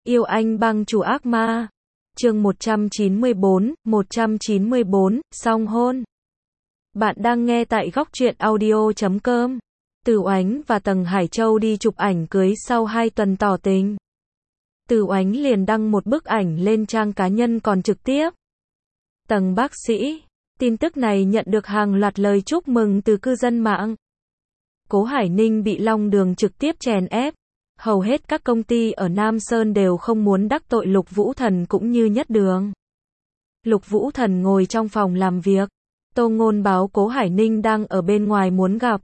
Yêu anh bang chủ ác ma. Chương 194, song hôn. Bạn đang nghe tại góc truyện audio.com. Từ Oánh và Tầng Hải Châu đi chụp ảnh cưới sau 2 tuần tỏ tình. Từ Oánh liền đăng một bức ảnh lên trang cá nhân còn trực tiếp. Tầng bác sĩ. Tin tức này nhận được hàng loạt lời chúc mừng từ cư dân mạng. Cố Hải Ninh bị Long Đường trực tiếp chèn ép. Hầu hết các công ty ở Nam Sơn đều không muốn đắc tội Lục Vũ Thần cũng như Nhất Đường. Lục Vũ Thần ngồi trong phòng làm việc. Tô Ngôn báo Cố Hải Ninh đang ở bên ngoài muốn gặp.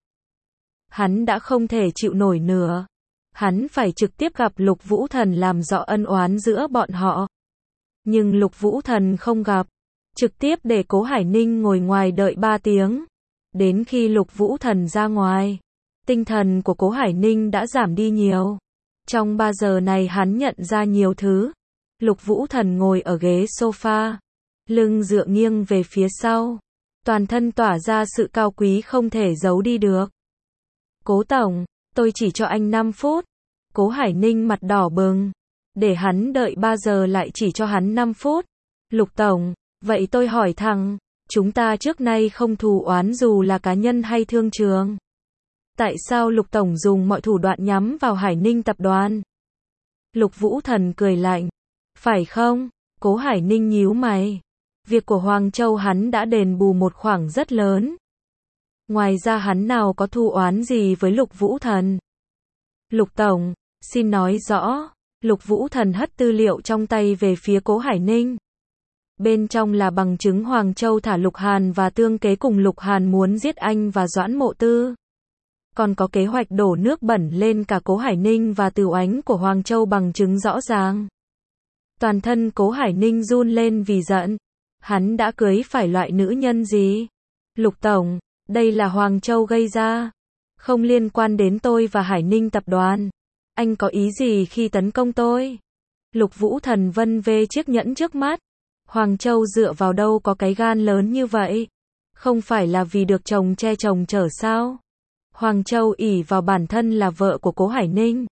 Hắn đã không thể chịu nổi nữa. Hắn phải trực tiếp gặp Lục Vũ Thần làm rõ ân oán giữa bọn họ. Nhưng Lục Vũ Thần không gặp. Trực tiếp để Cố Hải Ninh ngồi ngoài đợi 3 tiếng. Đến khi Lục Vũ Thần ra ngoài, tinh thần của Cố Hải Ninh đã giảm đi nhiều. Trong 3 giờ này hắn nhận ra nhiều thứ. Lục Vũ Thần ngồi ở ghế sofa, lưng dựa nghiêng về phía sau, toàn thân tỏa ra sự cao quý không thể giấu đi được. Cố tổng, tôi chỉ cho anh 5 phút. Cố Hải Ninh mặt đỏ bừng. Để hắn đợi 3 giờ lại chỉ cho hắn 5 phút. Lục tổng, vậy tôi hỏi thẳng, chúng ta trước nay không thù oán dù là cá nhân hay thương trường. Tại sao Lục tổng dùng mọi thủ đoạn nhắm vào Hải Ninh tập đoàn? Lục Vũ Thần cười lạnh. Phải không? Cố Hải Ninh nhíu mày. Việc của Hoàng Châu hắn đã đền bù một khoản rất lớn. Ngoài ra hắn nào có thù oán gì với Lục Vũ Thần? Lục tổng, xin nói rõ. Lục Vũ Thần hất tư liệu trong tay về phía Cố Hải Ninh. Bên trong là bằng chứng Hoàng Châu thả Lục Hàn và tương kế cùng Lục Hàn muốn giết anh và Doãn Mộ Tư. Còn có kế hoạch đổ nước bẩn lên cả Cố Hải Ninh và Từ Oánh của Hoàng Châu bằng chứng rõ ràng. Toàn thân Cố Hải Ninh run lên vì giận. Hắn đã cưới phải loại nữ nhân gì? Lục tổng, đây là Hoàng Châu gây ra. Không liên quan đến tôi và Hải Ninh tập đoàn. Anh có ý gì khi tấn công tôi? Lục Vũ Thần vân vê chiếc nhẫn trước mắt. Hoàng Châu dựa vào đâu có cái gan lớn như vậy? Không phải là vì được chồng che chồng chở sao? Hoàng Châu ỷ vào bản thân là vợ của Cố Hải Ninh.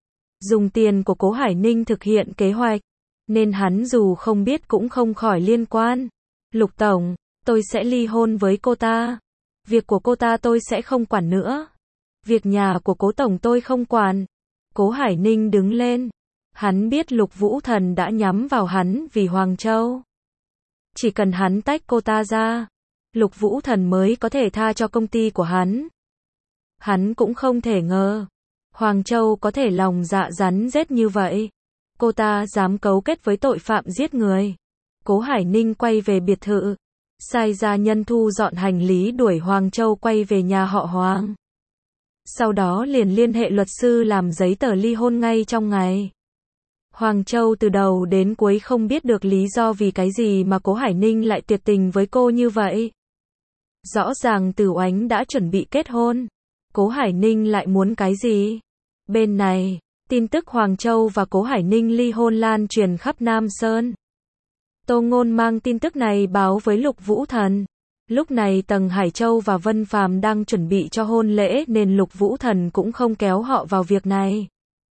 Dùng tiền của Cố Hải Ninh thực hiện kế hoạch. Nên hắn dù không biết cũng không khỏi liên quan. Lục tổng, tôi sẽ ly hôn với cô ta. Việc của cô ta tôi sẽ không quản nữa. Việc nhà của Cố tổng tôi không quản. Cố Hải Ninh đứng lên. Hắn biết Lục Vũ Thần đã nhắm vào hắn vì Hoàng Châu. Chỉ cần hắn tách cô ta ra, Lục Vũ Thần mới có thể tha cho công ty của hắn. Hắn cũng không thể ngờ Hoàng Châu có thể lòng dạ rắn rết như vậy. Cô ta dám cấu kết với tội phạm giết người. Cố Hải Ninh quay về biệt thự, sai gia nhân thu dọn hành lý đuổi Hoàng Châu quay về nhà họ Hoàng. Sau đó liền liên hệ luật sư làm giấy tờ ly hôn ngay trong ngày. Hoàng Châu từ đầu đến cuối không biết được lý do vì cái gì mà Cố Hải Ninh lại tuyệt tình với cô như vậy. Rõ ràng Từ Oánh đã chuẩn bị kết hôn. Cố Hải Ninh lại muốn cái gì? Bên này, tin tức Hoàng Châu và Cố Hải Ninh ly hôn lan truyền khắp Nam Sơn. Tô Ngôn mang tin tức này báo với Lục Vũ Thần. Lúc này Tầng Hải Châu và Vân Phàm đang chuẩn bị cho hôn lễ nên Lục Vũ Thần cũng không kéo họ vào việc này.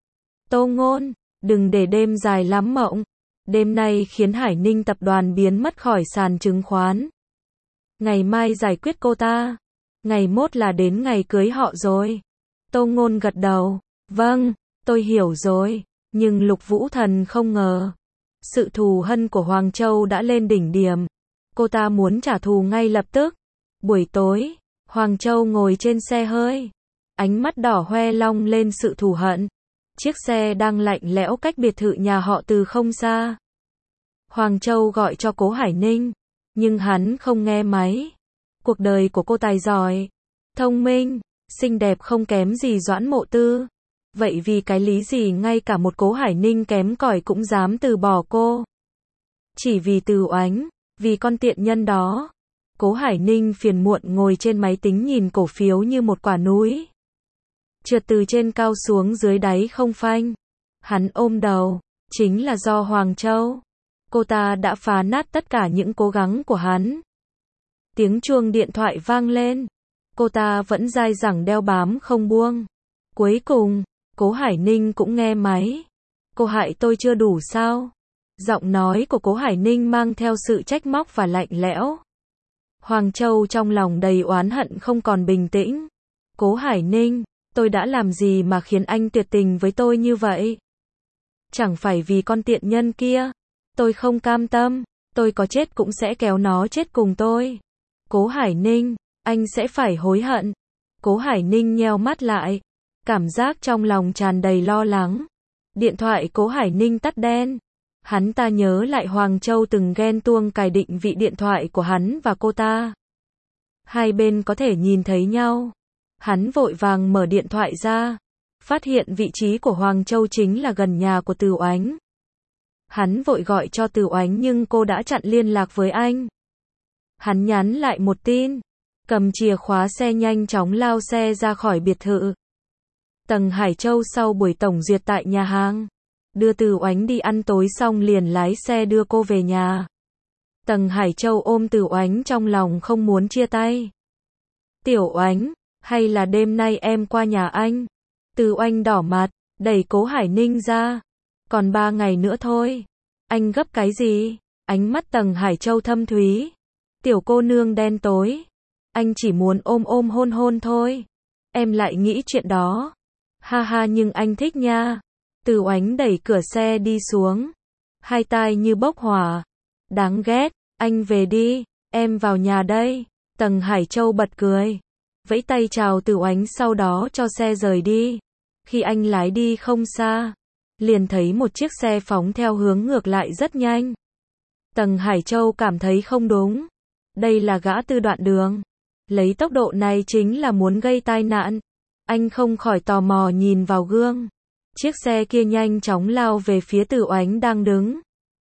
Tô Ngôn, đừng để đêm dài lắm mộng. Đêm nay khiến Hải Ninh tập đoàn biến mất khỏi sàn chứng khoán. Ngày mai giải quyết cô ta. Ngày mốt là đến ngày cưới họ rồi. Tô Ngôn gật đầu. Vâng, tôi hiểu rồi. Nhưng Lục Vũ Thần không ngờ. Sự thù hận của Hoàng Châu đã lên đỉnh điểm. Cô ta muốn trả thù ngay lập tức. Buổi tối, Hoàng Châu ngồi trên xe hơi. Ánh mắt đỏ hoe long lên sự thù hận. Chiếc xe đang lạnh lẽo cách biệt thự nhà họ Từ không xa. Hoàng Châu gọi cho Cố Hải Ninh. Nhưng hắn không nghe máy. Cuộc đời của cô tài giỏi, thông minh, xinh đẹp không kém gì Doãn Mộ Tư. Vậy vì cái lý gì ngay cả một Cố Hải Ninh kém cỏi cũng dám từ bỏ cô? Chỉ vì Từ Oánh, vì con tiện nhân đó. Cố Hải Ninh phiền muộn ngồi trên máy tính nhìn cổ phiếu như một quả núi. Trượt từ trên cao xuống dưới đáy không phanh. Hắn ôm đầu, chính là do Hoàng Châu. Cô ta đã phá nát tất cả những cố gắng của hắn. Tiếng chuông điện thoại vang lên. Cô ta vẫn dai dẳng đeo bám không buông. Cuối cùng, Cố Hải Ninh cũng nghe máy. Cô hại tôi chưa đủ sao? Giọng nói của Cố Hải Ninh mang theo sự trách móc và lạnh lẽo. Hoàng Châu trong lòng đầy oán hận không còn bình tĩnh. Cố Hải Ninh, tôi đã làm gì mà khiến anh tuyệt tình với tôi như vậy? Chẳng phải vì con tiện nhân kia. Tôi không cam tâm, tôi có chết cũng sẽ kéo nó chết cùng tôi. Cố Hải Ninh, anh sẽ phải hối hận. Cố Hải Ninh nheo mắt lại, cảm giác trong lòng tràn đầy lo lắng. Điện thoại Cố Hải Ninh tắt đen. Hắn ta nhớ lại Hoàng Châu từng ghen tuông cài định vị điện thoại của hắn và cô ta. Hai bên có thể nhìn thấy nhau. Hắn vội vàng mở điện thoại ra, phát hiện vị trí của Hoàng Châu chính là gần nhà của Từ Oánh. Hắn vội gọi cho Từ Oánh nhưng cô đã chặn liên lạc với anh. Hắn nhắn lại một tin, cầm chìa khóa xe nhanh chóng lao xe ra khỏi biệt thự. Tầng Hải Châu sau buổi tổng duyệt tại nhà hàng, đưa Từ Oánh đi ăn tối xong liền lái xe đưa cô về nhà. Tầng Hải Châu ôm Từ Oánh trong lòng không muốn chia tay. Tiểu Oánh, hay là đêm nay em qua nhà anh? Từ Oánh đỏ mặt, đẩy Cố Hải Ninh ra. Còn 3 ngày nữa thôi. Anh gấp cái gì? Ánh mắt Tầng Hải Châu thâm thúy. Tiểu cô nương đen tối. Anh chỉ muốn ôm ôm hôn hôn thôi. Em lại nghĩ chuyện đó. Ha ha nhưng anh thích nha. Từ Oánh đẩy cửa xe đi xuống. Hai tai như bốc hỏa. Đáng ghét, anh về đi, em vào nhà đây. Tầng Hải Châu bật cười. Vẫy tay chào Từ Oánh sau đó cho xe rời đi. Khi anh lái đi không xa, liền thấy một chiếc xe phóng theo hướng ngược lại rất nhanh. Tầng Hải Châu cảm thấy không đúng. Đây là gã Tư đoạn đường. Lấy tốc độ này chính là muốn gây tai nạn. Anh không khỏi tò mò nhìn vào gương. Chiếc xe kia nhanh chóng lao về phía Từ Oánh đang đứng.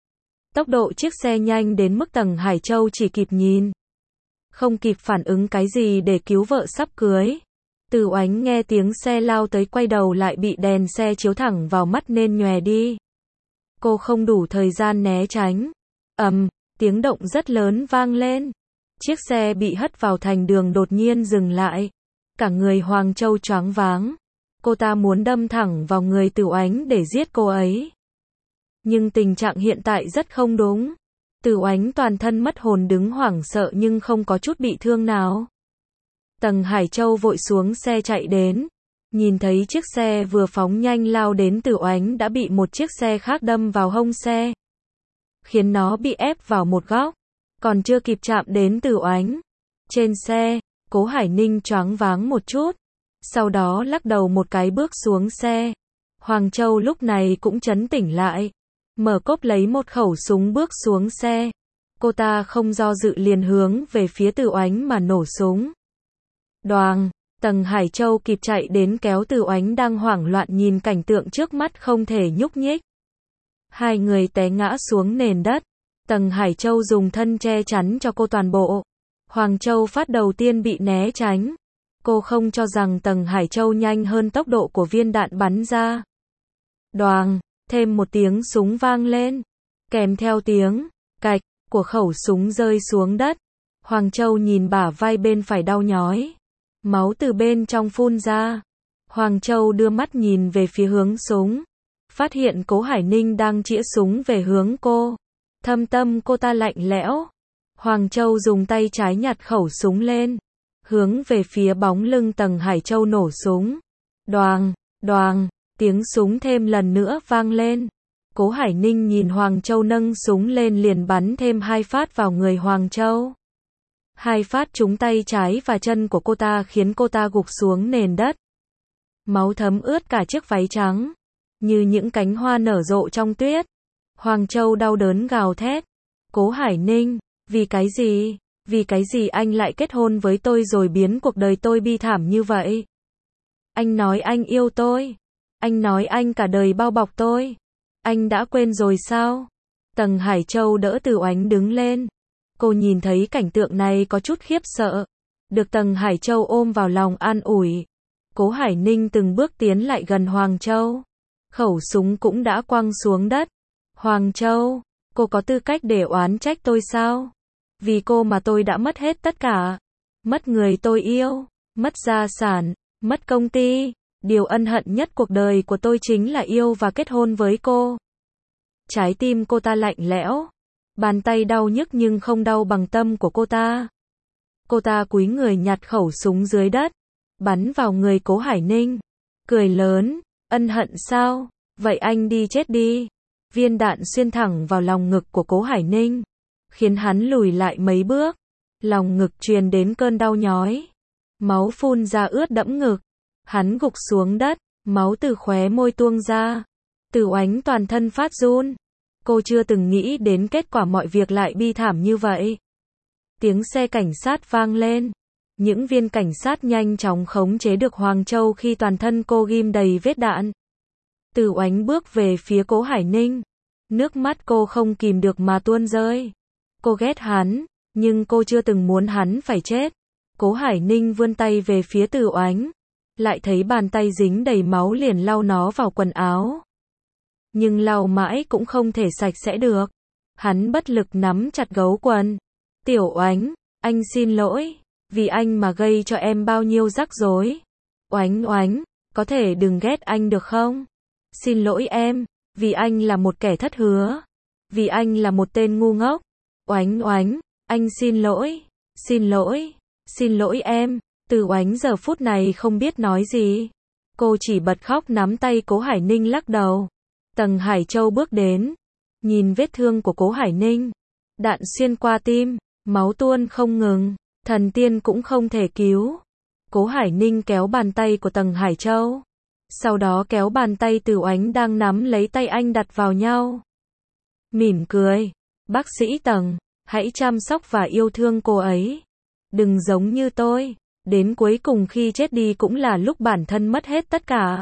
Tốc độ chiếc xe nhanh đến mức Tầng Hải Châu chỉ kịp nhìn. Không kịp phản ứng cái gì để cứu vợ sắp cưới. Từ Oánh nghe tiếng xe lao tới quay đầu lại bị đèn xe chiếu thẳng vào mắt nên nhòe đi. Cô không đủ thời gian né tránh. Tiếng động rất lớn vang lên. Chiếc xe bị hất vào thành đường đột nhiên dừng lại. Cả người Hoàng Châu choáng váng. Cô ta muốn đâm thẳng vào người Từ Oánh để giết cô ấy. Nhưng tình trạng hiện tại rất không đúng. Từ Oánh toàn thân mất hồn đứng hoảng sợ nhưng không có chút bị thương nào. Tầng Hải Châu vội xuống xe chạy đến. Nhìn thấy chiếc xe vừa phóng nhanh lao đến Từ Oánh đã bị một chiếc xe khác đâm vào hông xe. Khiến nó bị ép vào một góc. Còn chưa kịp chạm đến Từ Oánh. Trên xe, Cố Hải Ninh choáng váng một chút. Sau đó lắc đầu một cái bước xuống xe. Hoàng Châu lúc này cũng trấn tỉnh lại. Mở cốp lấy một khẩu súng bước xuống xe. Cô ta không do dự liền hướng về phía Từ Oánh mà nổ súng. Đoàng, Tầng Hải Châu kịp chạy đến kéo Từ Oánh đang hoảng loạn nhìn cảnh tượng trước mắt không thể nhúc nhích. Hai người té ngã xuống nền đất. Tầng Hải Châu dùng thân che chắn cho cô toàn bộ. Hoàng Châu phát đầu tiên bị né tránh. Cô không cho rằng Tầng Hải Châu nhanh hơn tốc độ của viên đạn bắn ra. Đoàng, thêm một tiếng súng vang lên. Kèm theo tiếng cạch của khẩu súng rơi xuống đất. Hoàng Châu nhìn bả vai bên phải đau nhói. Máu từ bên trong phun ra. Hoàng Châu đưa mắt nhìn về phía hướng súng. Phát hiện Cố Hải Ninh đang chĩa súng về hướng cô. Thâm tâm cô ta lạnh lẽo. Hoàng Châu dùng tay trái nhặt khẩu súng lên. Hướng về phía bóng lưng Tầng Hải Châu nổ súng. Đoàng, đoàng, tiếng súng thêm lần nữa vang lên. Cố Hải Ninh nhìn Hoàng Châu nâng súng lên liền bắn thêm 2 phát vào người Hoàng Châu. 2 phát trúng tay trái và chân của cô ta khiến cô ta gục xuống nền đất. Máu thấm ướt cả chiếc váy trắng. Như những cánh hoa nở rộ trong tuyết. Hoàng Châu đau đớn gào thét. Cố Hải Ninh, vì cái gì? Vì cái gì anh lại kết hôn với tôi rồi biến cuộc đời tôi bi thảm như vậy? Anh nói anh yêu tôi. Anh nói anh cả đời bao bọc tôi. Anh đã quên rồi sao? Tầng Hải Châu đỡ Từ Oánh đứng lên. Cô nhìn thấy cảnh tượng này có chút khiếp sợ. Được Tầng Hải Châu ôm vào lòng an ủi. Cố Hải Ninh từng bước tiến lại gần Hoàng Châu. Khẩu súng cũng đã quăng xuống đất. Hoàng Châu, cô có tư cách để oán trách tôi sao? Vì cô mà tôi đã mất hết tất cả. Mất người tôi yêu, mất gia sản, mất công ty. Điều ân hận nhất cuộc đời của tôi chính là yêu và kết hôn với cô. Trái tim cô ta lạnh lẽo. Bàn tay đau nhức nhưng không đau bằng tâm của cô ta. Cô ta cúi người nhặt khẩu súng dưới đất, bắn vào người Cố Hải Ninh. Cười lớn, ân hận sao? Vậy anh đi chết đi. Viên đạn xuyên thẳng vào lòng ngực của Cố Hải Ninh, khiến hắn lùi lại mấy bước. Lòng ngực truyền đến cơn đau nhói. Máu phun ra ướt đẫm ngực. Hắn gục xuống đất, máu từ khóe môi tuôn ra. Từ Oánh toàn thân phát run. Cô chưa từng nghĩ đến kết quả mọi việc lại bi thảm như vậy. Tiếng xe cảnh sát vang lên. Những viên cảnh sát nhanh chóng khống chế được Hoàng Châu khi toàn thân cô ghim đầy vết đạn. Từ Oánh bước về phía Cố Hải Ninh. Nước mắt cô không kìm được mà tuôn rơi. Cô ghét hắn, nhưng cô chưa từng muốn hắn phải chết. Cố Hải Ninh vươn tay về phía Từ Oánh. Lại thấy bàn tay dính đầy máu liền lau nó vào quần áo. Nhưng lau mãi cũng không thể sạch sẽ được. Hắn bất lực nắm chặt gấu quần. Tiểu Oánh, anh xin lỗi, vì anh mà gây cho em bao nhiêu rắc rối. Oánh Oánh, có thể đừng ghét anh được không? Xin lỗi em, vì anh là một kẻ thất hứa. Vì anh là một tên ngu ngốc. Oánh Oánh, anh xin lỗi, xin lỗi, xin lỗi em. Từ Oánh giờ phút này không biết nói gì. Cô chỉ bật khóc nắm tay Cố Hải Ninh lắc đầu. Tầng Hải Châu bước đến. Nhìn vết thương của Cố Hải Ninh. Đạn xuyên qua tim, máu tuôn không ngừng. Thần tiên cũng không thể cứu. Cố Hải Ninh kéo bàn tay của Tầng Hải Châu. Sau đó kéo bàn tay Từ Oánh đang nắm lấy tay anh đặt vào nhau. Mỉm cười. Bác sĩ Tầng, hãy chăm sóc và yêu thương cô ấy. Đừng giống như tôi. Đến cuối cùng khi chết đi cũng là lúc bản thân mất hết tất cả.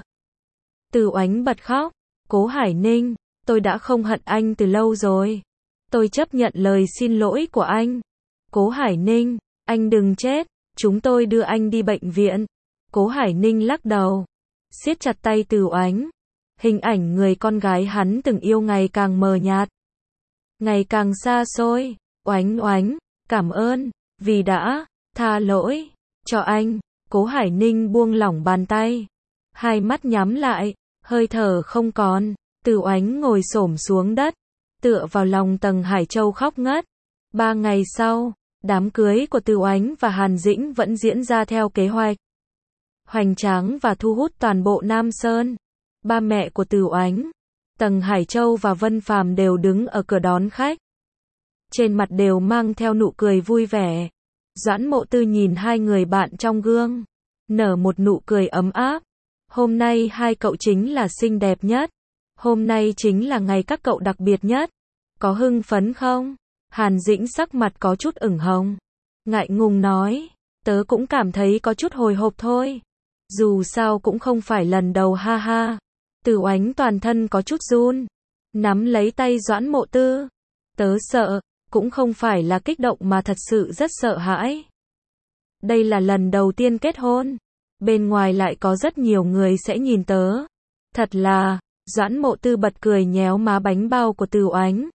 Từ Oánh bật khóc. Cố Hải Ninh, tôi đã không hận anh từ lâu rồi. Tôi chấp nhận lời xin lỗi của anh. Cố Hải Ninh, anh đừng chết. Chúng tôi đưa anh đi bệnh viện. Cố Hải Ninh lắc đầu. Siết chặt tay Từ Oánh. Hình ảnh người con gái hắn từng yêu ngày càng mờ nhạt. Ngày càng xa xôi. Oánh Oánh, cảm ơn, vì đã tha lỗi cho anh. Cố Hải Ninh buông lỏng bàn tay. Hai mắt nhắm lại, hơi thở không còn. Từ Oánh ngồi xổm xuống đất, tựa vào lòng Tầng Hải Châu khóc ngất. 3 ngày sau, đám cưới của Từ Oánh và Hàn Dĩnh vẫn diễn ra theo kế hoạch. Hoành tráng và thu hút toàn bộ Nam Sơn. Ba mẹ của Từ Oánh, Tầng Hải Châu và Vân Phàm đều đứng ở cửa đón khách. Trên mặt đều mang theo nụ cười vui vẻ. Doãn Mộ Tư nhìn hai người bạn trong gương, nở một nụ cười ấm áp. Hôm nay hai cậu chính là xinh đẹp nhất. Hôm nay chính là ngày các cậu đặc biệt nhất. Có hưng phấn không? Hàn Dĩnh sắc mặt có chút ửng hồng. Ngại ngùng nói, tớ cũng cảm thấy có chút hồi hộp thôi. Dù sao cũng không phải lần đầu ha ha. Từ Oánh toàn thân có chút run. Nắm lấy tay Doãn Mộ Tư. Tớ sợ, cũng không phải là kích động mà thật sự rất sợ hãi. Đây là lần đầu tiên kết hôn. Bên ngoài lại có rất nhiều người sẽ nhìn tớ. Thật là, Doãn Mộ Tư bật cười nhéo má bánh bao của Từ Oánh.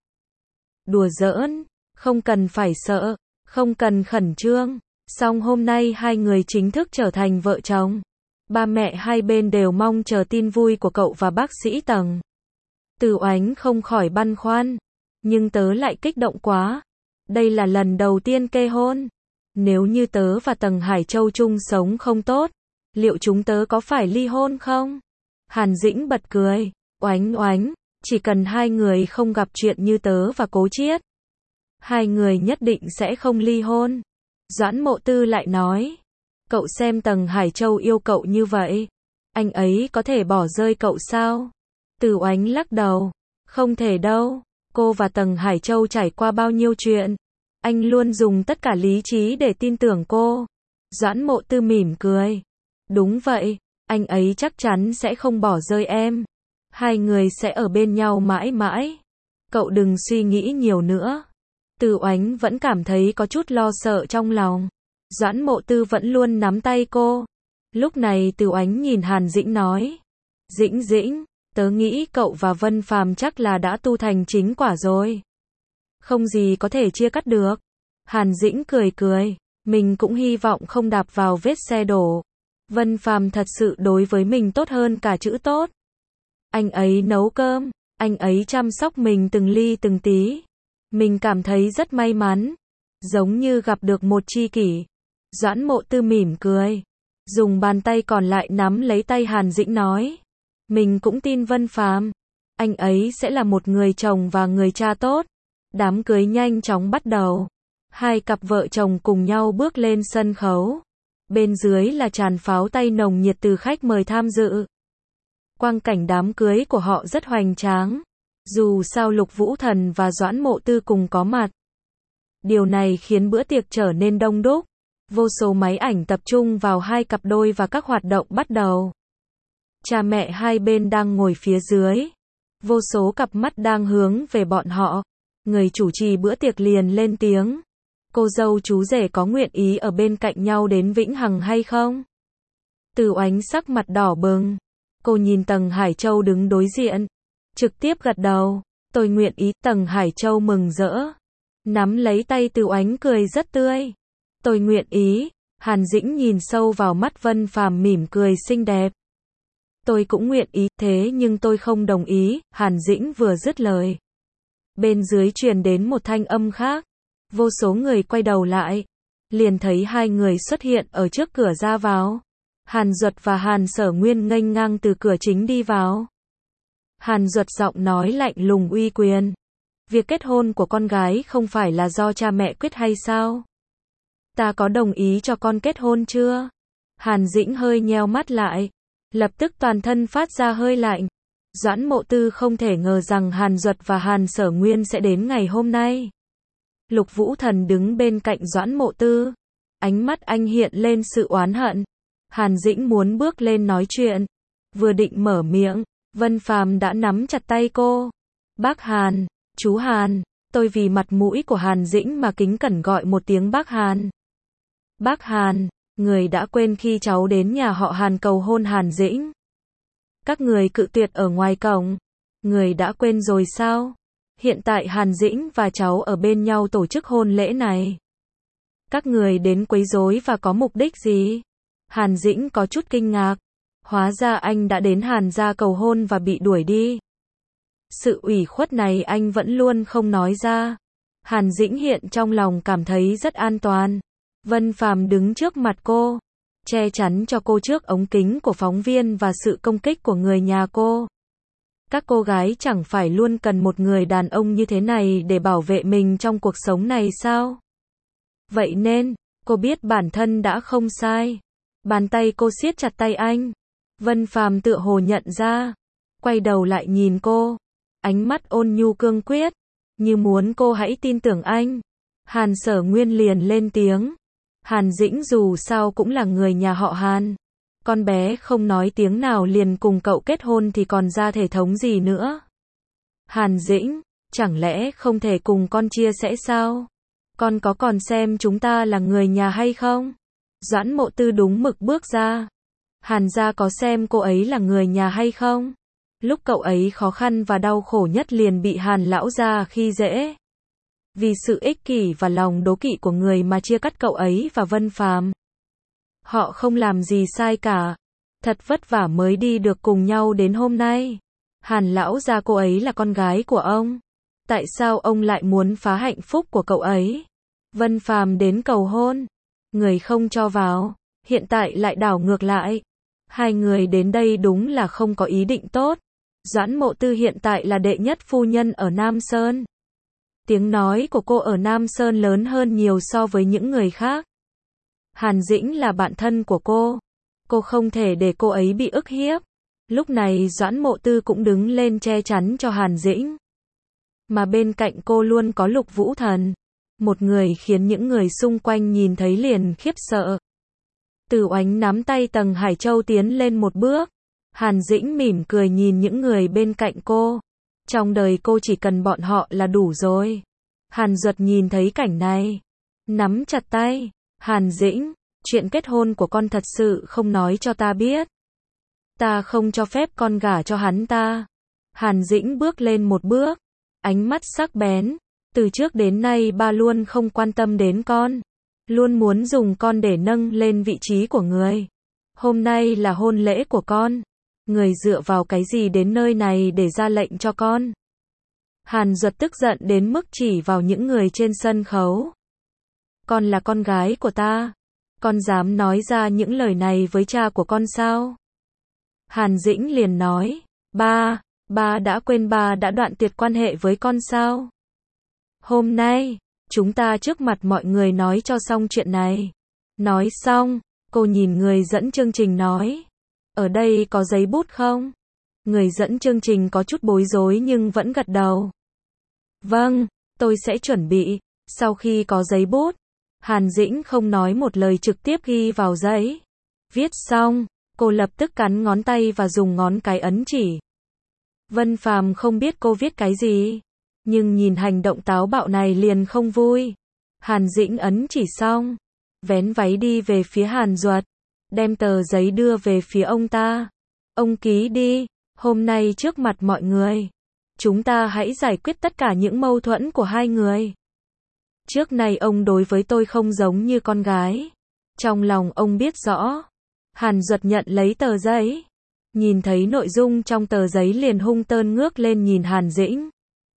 Đùa giỡn, không cần phải sợ, không cần khẩn trương. Song hôm nay hai người chính thức trở thành vợ chồng. Ba mẹ hai bên đều mong chờ tin vui của cậu và bác sĩ Tầng. Từ Oánh không khỏi băn khoăn. Nhưng tớ lại kích động quá. Đây là lần đầu tiên kê hôn. Nếu như tớ và Tầng Hải Châu chung sống không tốt, liệu chúng tớ có phải ly hôn không? Hàn Dĩnh bật cười. Oánh Oánh, chỉ cần hai người không gặp chuyện như tớ và Cố Chiết, hai người nhất định sẽ không ly hôn. Doãn Mộ Tư lại nói. Cậu xem Tầng Hải Châu yêu cậu như vậy, anh ấy có thể bỏ rơi cậu sao? Từ Oánh lắc đầu. Không thể đâu. Cô và Tầng Hải Châu trải qua bao nhiêu chuyện. Anh luôn dùng tất cả lý trí để tin tưởng cô. Doãn Mộ Tư mỉm cười. Đúng vậy, anh ấy chắc chắn sẽ không bỏ rơi em. Hai người sẽ ở bên nhau mãi mãi. Cậu đừng suy nghĩ nhiều nữa. Từ Oánh vẫn cảm thấy có chút lo sợ trong lòng. Doãn Mộ Tư vẫn luôn nắm tay cô. Lúc này Từ Oánh nhìn Hàn Dĩnh nói. Dĩnh Dĩnh, tớ nghĩ cậu và Vân Phàm chắc là đã tu thành chính quả rồi. Không gì có thể chia cắt được. Hàn Dĩnh cười cười. Mình cũng hy vọng không đạp vào vết xe đổ. Vân Phàm thật sự đối với mình tốt hơn cả chữ tốt. Anh ấy nấu cơm, anh ấy chăm sóc mình từng ly từng tí. Mình cảm thấy rất may mắn, giống như gặp được một tri kỷ. Doãn Mộ Tư mỉm cười, dùng bàn tay còn lại nắm lấy tay Hàn Dĩnh nói. Mình cũng tin Vân Phàm, anh ấy sẽ là một người chồng và người cha tốt. Đám cưới nhanh chóng bắt đầu. Hai cặp vợ chồng cùng nhau bước lên sân khấu. Bên dưới là tràn pháo tay nồng nhiệt từ khách mời tham dự. Quang cảnh đám cưới của họ rất hoành tráng. Dù sao Lục Vũ Thần và Doãn Mộ Tư cùng có mặt. Điều này khiến bữa tiệc trở nên đông đúc. Vô số máy ảnh tập trung vào hai cặp đôi và các hoạt động bắt đầu. Cha mẹ hai bên đang ngồi phía dưới. Vô số cặp mắt đang hướng về bọn họ. Người chủ trì bữa tiệc liền lên tiếng. Cô dâu chú rể có nguyện ý ở bên cạnh nhau đến vĩnh hằng hay không? Từ Oánh sắc mặt đỏ bừng. Cô nhìn Tầng Hải Châu đứng đối diện. Trực tiếp gật đầu. Tôi nguyện ý. Tầng Hải Châu mừng rỡ. Nắm lấy tay Từ Oánh cười rất tươi. Tôi nguyện ý. Hàn Dĩnh nhìn sâu vào mắt Vân Phàm mỉm cười xinh đẹp. Tôi cũng nguyện ý, thế nhưng tôi không đồng ý. Hàn Dĩnh vừa dứt lời. Bên dưới truyền đến một thanh âm khác. Vô số người quay đầu lại. Liền thấy hai người xuất hiện ở trước cửa ra vào. Hàn Duật và Hàn Sở Nguyên nghênh ngang từ cửa chính đi vào. Hàn Duật giọng nói lạnh lùng uy quyền. Việc kết hôn của con gái không phải là do cha mẹ quyết hay sao? Ta có đồng ý cho con kết hôn chưa? Hàn Dĩnh hơi nheo mắt lại. Lập tức toàn thân phát ra hơi lạnh. Doãn Mộ Tư không thể ngờ rằng Hàn Duật và Hàn Sở Nguyên sẽ đến ngày hôm nay. Lục Vũ Thần đứng bên cạnh Doãn Mộ Tư. Ánh mắt anh hiện lên sự oán hận. Hàn Dĩnh muốn bước lên nói chuyện. Vừa định mở miệng, Vân Phàm đã nắm chặt tay cô. Bác Hàn, chú Hàn, tôi vì mặt mũi của Hàn Dĩnh mà kính cẩn gọi một tiếng bác Hàn. Bác Hàn, người đã quên khi cháu đến nhà họ Hàn cầu hôn Hàn Dĩnh. Các người cự tuyệt ở ngoài cổng. Người đã quên rồi sao? Hiện tại Hàn Dĩnh và cháu ở bên nhau tổ chức hôn lễ này. Các người đến quấy rối và có mục đích gì? Hàn Dĩnh có chút kinh ngạc. Hóa ra anh đã đến Hàn gia cầu hôn và bị đuổi đi. Sự ủy khuất này anh vẫn luôn không nói ra. Hàn Dĩnh hiện trong lòng cảm thấy rất an toàn. Vân Phàm đứng trước mặt cô, che chắn cho cô trước ống kính của phóng viên và sự công kích của người nhà cô. Các cô gái chẳng phải luôn cần một người đàn ông như thế này để bảo vệ mình trong cuộc sống này sao? Vậy nên, cô biết bản thân đã không sai. Bàn tay cô siết chặt tay anh. Vân Phàm tựa hồ nhận ra, quay đầu lại nhìn cô, ánh mắt ôn nhu cương quyết, như muốn cô hãy tin tưởng anh. Hàn Sở Nguyên liền lên tiếng. Hàn Dĩnh dù sao cũng là người nhà họ Hàn. Con bé không nói tiếng nào liền cùng cậu kết hôn thì còn ra thể thống gì nữa. Hàn Dĩnh, chẳng lẽ không thể cùng con chia sẻ sao? Con có còn xem chúng ta là người nhà hay không? Doãn Mộ Tư đúng mực bước ra. Hàn gia có xem cô ấy là người nhà hay không? Lúc cậu ấy khó khăn và đau khổ nhất liền bị Hàn lão gia khi dễ. Vì sự ích kỷ và lòng đố kỵ của người mà chia cắt cậu ấy và Vân Phàm. Họ không làm gì sai cả. Thật vất vả mới đi được cùng nhau đến hôm nay. Hàn lão gia cô ấy là con gái của ông. Tại sao ông lại muốn phá hạnh phúc của cậu ấy? Vân Phàm đến cầu hôn. Người không cho vào. Hiện tại lại đảo ngược lại. Hai người đến đây đúng là không có ý định tốt. Doãn Mộ Tư hiện tại là đệ nhất phu nhân ở Nam Sơn. Tiếng nói của cô ở Nam Sơn lớn hơn nhiều so với những người khác. Hàn Dĩnh là bạn thân của cô. Cô không thể để cô ấy bị ức hiếp. Lúc này Doãn Mộ Tư cũng đứng lên che chắn cho Hàn Dĩnh. Mà bên cạnh cô luôn có Lục Vũ Thần. Một người khiến những người xung quanh nhìn thấy liền khiếp sợ. Từ Oánh nắm tay Tầng Hải Châu tiến lên một bước. Hàn Dĩnh mỉm cười nhìn những người bên cạnh cô. Trong đời cô chỉ cần bọn họ là đủ rồi. Hàn Duật nhìn thấy cảnh này. Nắm chặt tay. Hàn Dĩnh, chuyện kết hôn của con thật sự không nói cho ta biết. Ta không cho phép con gả cho hắn ta. Hàn Dĩnh bước lên một bước. Ánh mắt sắc bén. Từ trước đến nay ba luôn không quan tâm đến con. Luôn muốn dùng con để nâng lên vị trí của người. Hôm nay là hôn lễ của con. Người dựa vào cái gì đến nơi này để ra lệnh cho con? Hàn Duật tức giận đến mức chỉ vào những người trên sân khấu. Con là con gái của ta. Con dám nói ra những lời này với cha của con sao? Hàn Dĩnh liền nói, ba đã quên ba đã đoạn tuyệt quan hệ với con sao? Hôm nay, chúng ta trước mặt mọi người nói cho xong chuyện này. Nói xong, cô nhìn người dẫn chương trình nói, ở đây có giấy bút không? Người dẫn chương trình có chút bối rối nhưng vẫn gật đầu. Vâng, tôi sẽ chuẩn bị. Sau khi có giấy bút, Hàn Dĩnh không nói một lời trực tiếp ghi vào giấy. Viết xong, cô lập tức cắn ngón tay và dùng ngón cái ấn chỉ. Vân Phàm không biết cô viết cái gì, nhưng nhìn hành động táo bạo này liền không vui. Hàn Dĩnh ấn chỉ xong, vén váy đi về phía Hàn Duật, đem tờ giấy đưa về phía ông ta. Ông ký đi, hôm nay trước mặt mọi người, chúng ta hãy giải quyết tất cả những mâu thuẫn của hai người. Trước nay ông đối với tôi không giống như con gái. Trong lòng ông biết rõ. Hàn Duật nhận lấy tờ giấy. Nhìn thấy nội dung trong tờ giấy liền hung tợn ngước lên nhìn Hàn Dĩnh.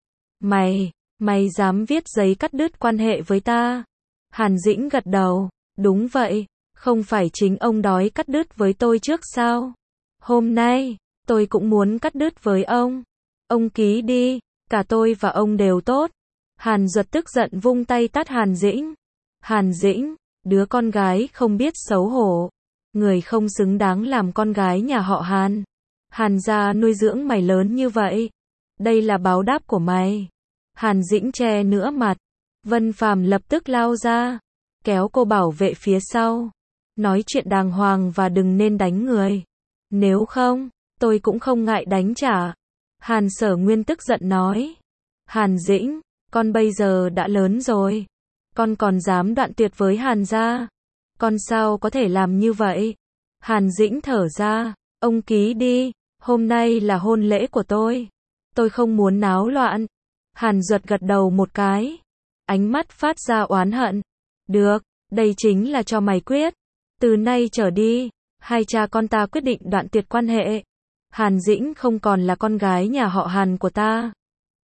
Mày dám viết giấy cắt đứt quan hệ với ta? Hàn Dĩnh gật đầu. Đúng vậy, không phải chính ông đói cắt đứt với tôi trước sao? Hôm nay, tôi cũng muốn cắt đứt với ông. Ông ký đi, cả tôi và ông đều tốt. Hàn Duật tức giận vung tay tát Hàn Dĩnh. Hàn Dĩnh, đứa con gái không biết xấu hổ. Người không xứng đáng làm con gái nhà họ Hàn. Hàn gia nuôi dưỡng mày lớn như vậy. Đây là báo đáp của mày. Hàn Dĩnh che nửa mặt. Vân Phàm lập tức lao ra, kéo cô bảo vệ phía sau. Nói chuyện đàng hoàng và đừng nên đánh người. Nếu không, tôi cũng không ngại đánh trả. Hàn Sở Nguyên tức giận nói. Hàn Dĩnh, con bây giờ đã lớn rồi. Con còn dám đoạn tuyệt với Hàn gia. Con sao có thể làm như vậy? Hàn Dĩnh thở ra. Ông ký đi. Hôm nay là hôn lễ của tôi. Tôi không muốn náo loạn. Hàn Duật gật đầu một cái. Ánh mắt phát ra oán hận. Được, đây chính là cho mày quyết. Từ nay trở đi, hai cha con ta quyết định đoạn tuyệt quan hệ. Hàn Dĩnh không còn là con gái nhà họ Hàn của ta.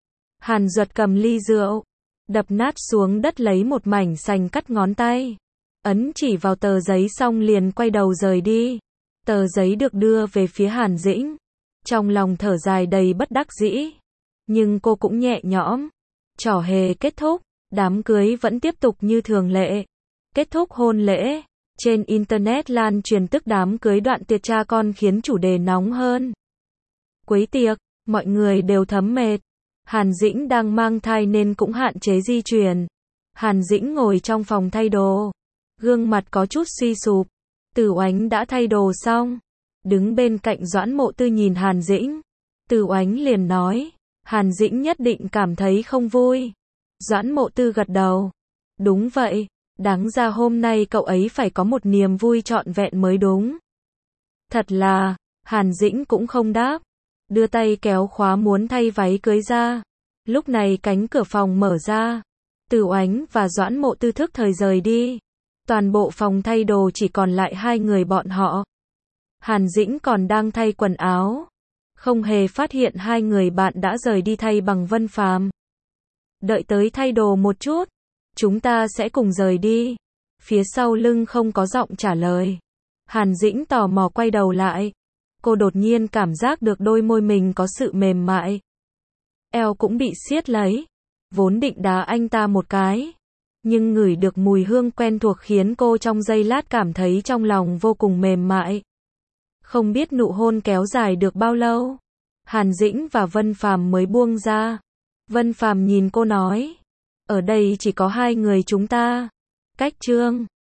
Hàn Duật cầm ly rượu, đập nát xuống đất lấy một mảnh sành cắt ngón tay. Ấn chỉ vào tờ giấy xong liền quay đầu rời đi. Tờ giấy được đưa về phía Hàn Dĩnh. Trong lòng thở dài đầy bất đắc dĩ. Nhưng cô cũng nhẹ nhõm. Trò hề kết thúc, đám cưới vẫn tiếp tục như thường lệ. Kết thúc hôn lễ, trên Internet lan truyền tức đám cưới đoạn tuyệt cha con khiến chủ đề nóng hơn. Quấy tiệc, mọi người đều thấm mệt. Hàn Dĩnh đang mang thai nên cũng hạn chế di chuyển. Hàn Dĩnh ngồi trong phòng thay đồ. Gương mặt có chút suy sụp. Tử Oánh đã thay đồ xong. Đứng bên cạnh Doãn Mộ Tư nhìn Hàn Dĩnh. Tử Oánh liền nói. Hàn Dĩnh nhất định cảm thấy không vui. Doãn Mộ Tư gật đầu. Đúng vậy. Đáng ra hôm nay cậu ấy phải có một niềm vui trọn vẹn mới đúng. Thật là, Hàn Dĩnh cũng không đáp. Đưa tay kéo khóa muốn thay váy cưới ra. Lúc này cánh cửa phòng mở ra. Tử Oánh và Doãn Mộ Tư thức thời rời đi. Toàn bộ phòng thay đồ chỉ còn lại hai người bọn họ. Hàn Dĩnh còn đang thay quần áo. Không hề phát hiện hai người bạn đã rời đi thay bằng Vân Phàm. Đợi tới thay đồ một chút. Chúng ta sẽ cùng rời đi. Phía sau lưng không có giọng trả lời. Hàn Dĩnh tò mò quay đầu lại. Cô đột nhiên cảm giác được đôi môi mình có sự mềm mại. Eo cũng bị siết lấy. Vốn định đá anh ta một cái. Nhưng ngửi được mùi hương quen thuộc khiến cô trong giây lát cảm thấy trong lòng vô cùng mềm mại. Không biết nụ hôn kéo dài được bao lâu. Hàn Dĩnh và Vân Phàm mới buông ra. Vân Phàm nhìn cô nói. Ở đây chỉ có hai người chúng ta. Cách chương